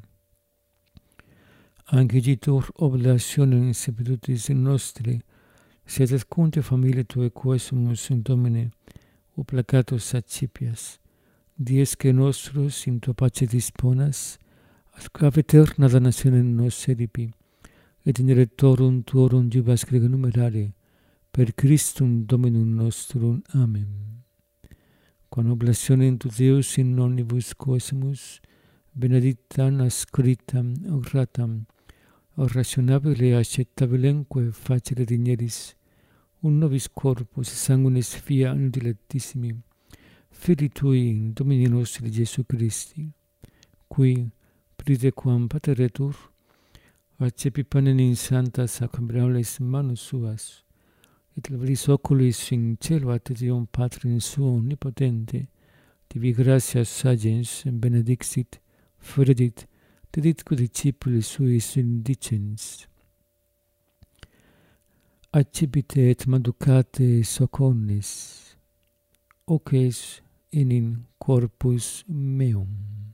Angegitur oblationem sepetutis nostri, sed et cunte familiae tuae quesumus in Domine, o placatus accipias, dies que nostros in tua pace disponas, ad eterna danationem nos sedipi, et in electorum tuorum jubas grega numerare, per Christum Dominum nostrum. Amen. Quam oblationem tu Deus in omnibus quesumus, benedictam, ascritam, gratam, rationabile accettabilemque facere digneris, un nobis corpus sanguinis fiat dilectissimi, Filii tui, Domini nostri Iesu Christi, qui, pride quam pateretur, accepi panem in sanctas ac manus suas, et levis oculis in cielo ad Deum Patrim suo omnipotente, tibi gratias agens benedixit, fredit, deditque discipuli suis indicens. Accipite et maducate soconnis, oces in corpus meum.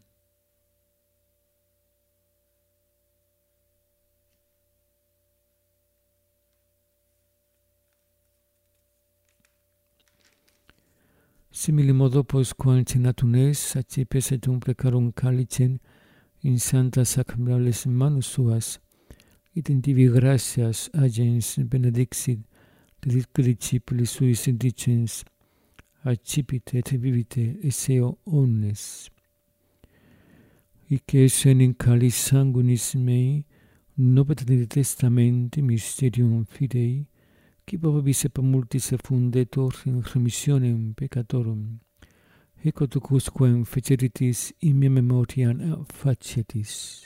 Simili modo postquam cenatum es, accipes et umple carum calicem in santa sacramentales manus suas, et in tibi gratias agens benedixit, deditque discipuli suis dicens, accipite et vivite esseo omnes. Hic esse in calis sanguinis mei, novitate testamenti mysterium fidei, qui vobis et multis fundetur in remissionem peccatorum, ec otucusquem feceritis in mea memoriam facietis.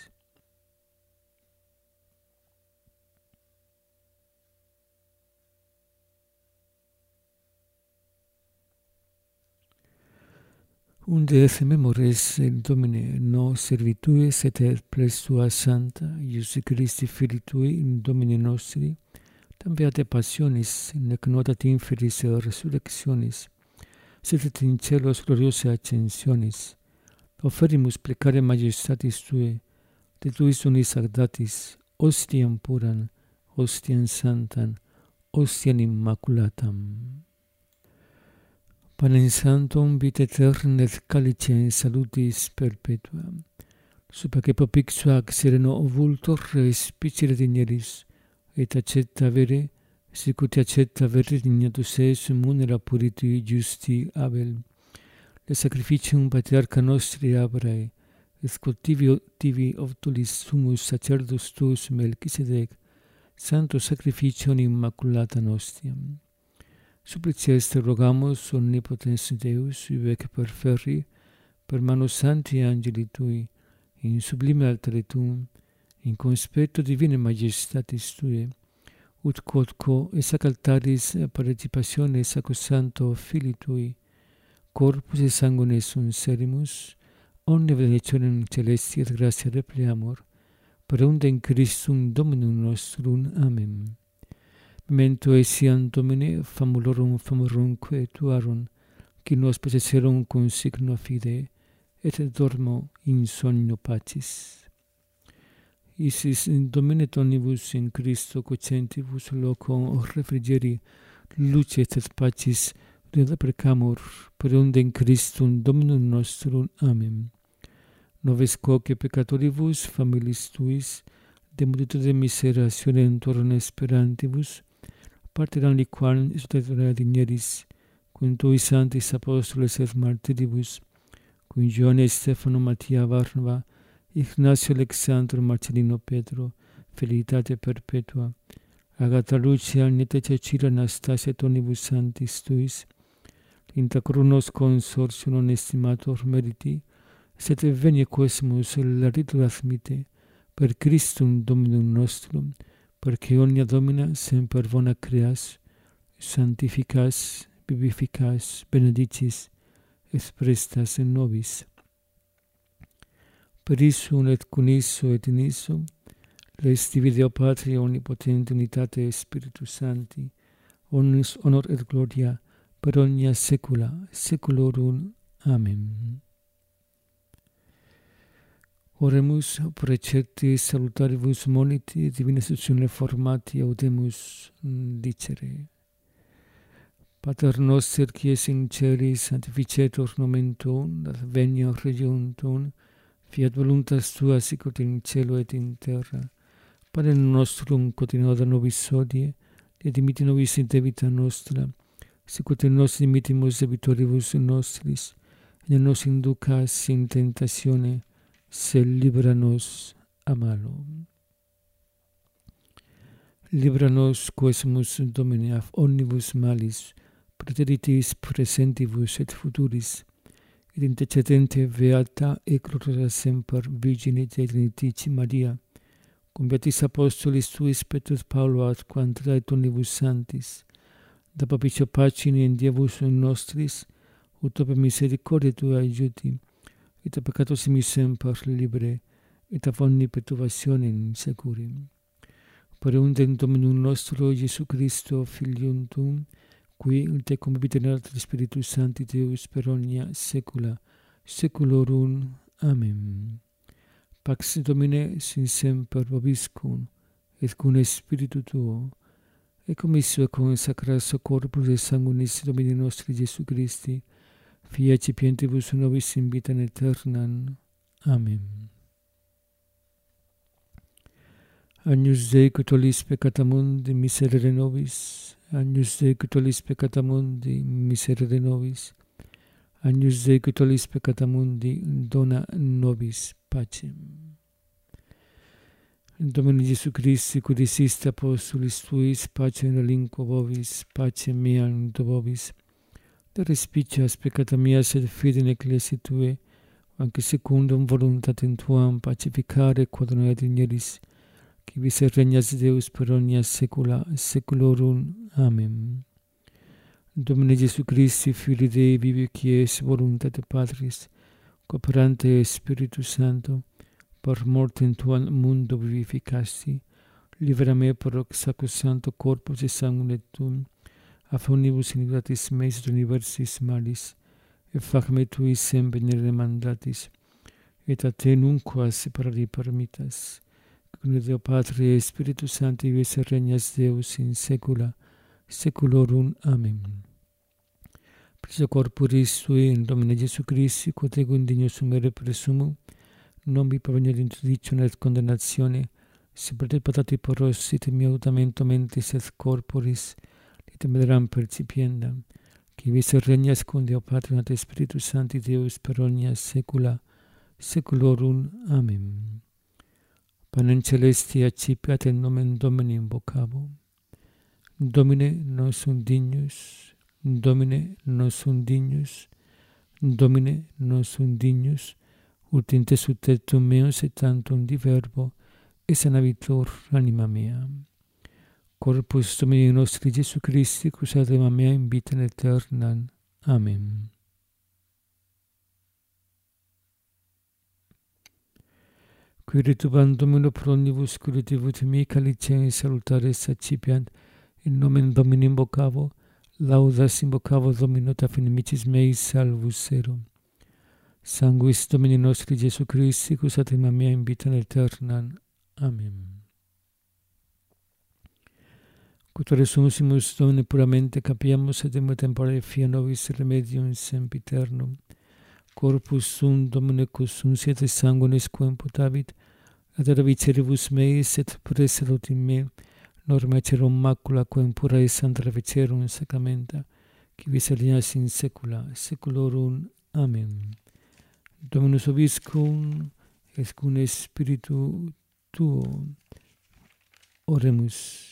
Unde esse memores Domine nos servitues et et ples tua santa, Iesu Christi Filii tui in Domine nostri, tam beate passionis, nec notat inferis resurrectionis, sed et in celos gloriose ascensionis, offerimus plecare majestatis tue, de tuis unis ac datis, ostiam puram, ostiam santam, ostiam immaculatam. Panem sanctum vitae aeternam et calicem salutis perpetua, super propixua ac sereno vultor respicere digneris, et accetta vere, sicut accetta vere dignatus es munera puriti justi Abel, le sacrificium patriarcha nostri Abrae, et quod tibi, tibi obtulis sumus sacerdus tuus Melchisedec, santo sacrificium immaculata nostiam. Supplicies te rogamus, omnipotens Deus, vec perferri, per manus santi angeli tui, in sublime altare tuum, in conspetto divine majestatis tue, ut quodco es ac altaris participationes sacrosancto Filii tui, corpus et sanguine sunt serimus, omne benedictionem celesti et gratia repleamur, per unde in Christum Dominum nostrum. Amen. Memento essiam Domine famulorum famorumque tuarum, qui nos possesserum cum signo fide, et dormo in sonno pacis. Isis in Domine tonibus in Christo cocentibus loco refrigeri, luces et pacis precamur, per unde in Christum Dominum nostrum. Amen. Noves quoque peccatoribus familis tuis, de multitude miserationem torne esperantibus, parteram liquam exultatore digneris, cum tui sanctis apostoles et martiribus, cum Ioanne Stefano Mattia Varnava, Ignacio Alexandro Marcellino Pedro, felicitate perpetua, Agata Lucia, Nete Cecina Anastasia tonibus sanctis tuis, inta Cronos consortium non estimator meriti, sed venie quesumus laritur admite, per Christum Dominum nostrum, perque omnia Domina semper bona creas, sanctificas, vivificas, benedicis, et prestas in nobis. Per issum et cum issum et in issum, les tibi Deo Patria omnipotente unitate Spiritus Sancti, omnis honor et gloria, per omnia saecula saeculorum. Amen. Oremus precepti salutaribus moniti divina istitutione formati audemus dicere. Pater noster qui es in celis, sanctificetur nomen tuum, adveniat regnum tuum, fiat voluntas tua sicut in cielo et in terra. Panem nostrum quotidianum da nobis hodie, et dimitte nobis debita nostra, sicut nos dimittimus debitoribus nostris, et ne nos inducas in tentatione, sed libera nos a malo. Libera nos quesumus Domine af omnibus malis, praeteritis presentibus et futuris, et intercedente beata et gloriosa semper Virgine Dei Trinifici Maria, cum beatis apostolis tuis Petrus Paulo ad quam et omnibus sanctis, da propicio pacine in Dievus nostris, ut per misericordia tua aiuti, et a peccato simi semper libre, et a omni perturbationem securim. Per undem Dominum nostro Iesu Christo, Filium tuum, qui te convivit Spiritus Sancti Deus per omnia saecula saeculorum. Amen. Pax Domine sin semper vobiscum, et cum Spiritu tuo, et commisso con sacrato corpus et sanguinis Domini nostri Iesu Christi, fiat cipientibus nobis in vitam aeternam. Amen. Agnus Dei, qui tollis peccata mundi, miserere nobis. Agnus Dei, qui tollis peccata mundi, miserere nobis. Agnus Dei, qui tollis peccata mundi, dona nobis pacem. Domine Iesu Christi, qui diciste apostolis tuis, pacem relinquo vobis, pacem meam do vobis. De respicias peccata mias et fide in ecclesiae tue, anque secundum voluntatem tuam pacificare quod noi addigneris, qui vis regnas Deus per omnia saecula saeculorum. Amen. Domine Iesu Christi, Filii Dei vivi, qui es voluntate Patris, cooperante Spiritus Sancto, per mortem tuam mundo vivificasti, libera me per hoc sacrosancto corpus et sanguine tuum, a omnibus iniquitas meis et universis malis, et fac me tui sem venire mandatis, et a te nunquam separari permittas, cum Deo Patri et Spiritus Sancti vis regnas Deus in saecula saeculorum. Amen. Preso corporis tui in Domine Iesu Christi, quod ego indigno sumere presumo, non vi provenire interdicione et condemnatione, se per te patati poros sit mia utamento mentis et corporis, litem veneram percipiendam, qui vis regnas cum Deo Patri et Spiritus Sancti Deus per omnia saecula saeculorum. Amen. Panem celesti accipiat in nomen Domini invocabo. Domine non sum dignus, Domine non sum dignus, Domine non sum dignus, ut in te sutetum meus et tantum di verbo, et sanavitur anima mea. Corpus Domini nostri Iesu Christi, cus anima mea in vitam aeternam. Amen. Qui retubam Domino pro omnibus curativus mihi calicem salutares accipiant, in nomen Domini invocavo, laudas invocavo Domino ta inimicis meis salvus erum. Sanguis Domini nostri Iesu Christi, cus anima mea in vitam aeternam. Amen. Quod sumus Domine puramente capiamus et in tempore fia nobis remedium sempiternum. Corpus sum Domine quos sunciat et sanguinis quem putavit, ad viceribus meis et preselut in me, norma cerum macula quem pura et santa reficerum sacramenta, qui vis regnas in saecula saeculorum. Amen. Dominus vobiscum, et cum Spiritu tuo. Oremus.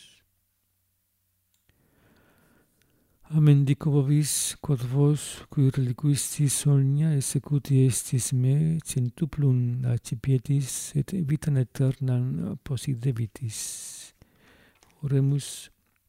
Amen dico vobis, quod vos, qui reliquistis omnia et secuti estis me, centuplum accipietis et vitam aeternam possidebitis. Oremus.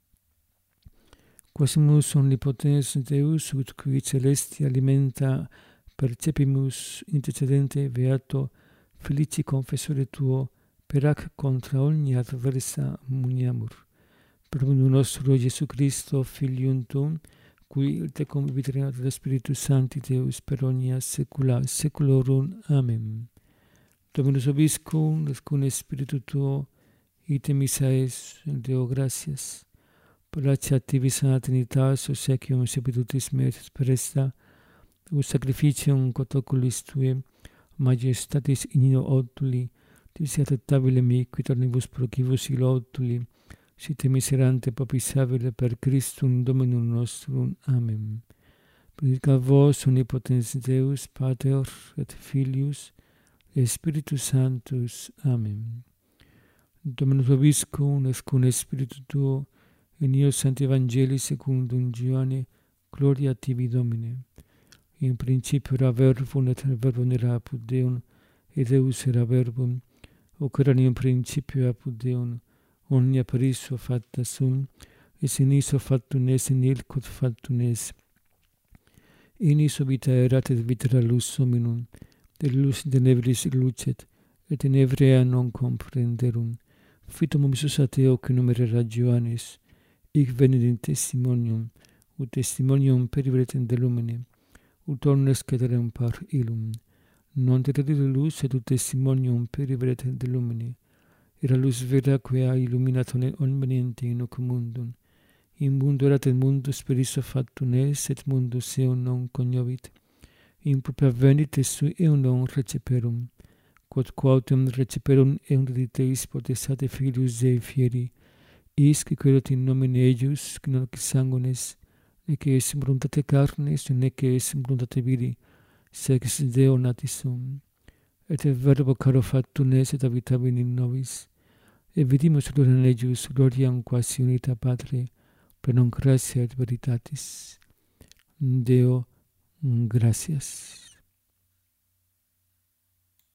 Quasimus omnipotens Deus, ut qui celesti alimenta percepimus intercedente beato felici confessore tuo, per ac contra ogni adversa muniamur. Per nostro Iesu Christo, Filium tuum, qui te convivit regnator Spiritus Sancti Deus per omnia saecula saeculorum. Amen. Dominus vobiscum, et cum Spiritu tuo, ite missa es, Deo gratias. Placet sana Trinitas, obsequium sepitutis meis per esta, ut sacrificium quod oculis tuae, majestatis inino otuli, tis acceptabile mi, qui tornibus procivus ilo otuli, site miserante propisabile per Christum Dominum nostrum. Amen. Benedicat vos omnipotens Deus, Pater et Filius et Spiritus Sanctus. Amen. Dominus vobiscum, et cum Spiritu tuo, in eo Sancti Evangelii secundum Ioanne, gloria tibi Domine. In principio era verbum, et verbum era apud Deum, et Deus era verbum, hoc erat in principio apud Deum, omnia per issue facta sum, es in iso factum est in il quod factum est. In iso vita erat et vita lux hominum, de lux tenebris lucet, et tenebrea non comprenderum. Fitum omnisus ateo que numerera Johannes, hic venit in testimonium, ut testimonium periveret in de lumine, ut omnes ceterem par illum. Non terere lux et ut testimonium periveret in de lumine. Era lux vera quae illuminat omniente in hoc mundum. In mundo erat et mundus per iso factum est, et mundus eum non cognovit. In propria venit et sui eum non receperum. Quod quautem receperum eum dediteis potestate Filius Dei fieri, is qui credat in nomine eius, qui non sanguinis, nec est voluntate carnis, nec est voluntate viri, sed ex Deo natis sum. Et verbo caro factum est et habitabit in nobis. Et vidimus gloria in eius, gloriam quasi unita Patre, plenum gratia et veritatis. Deo, gratias.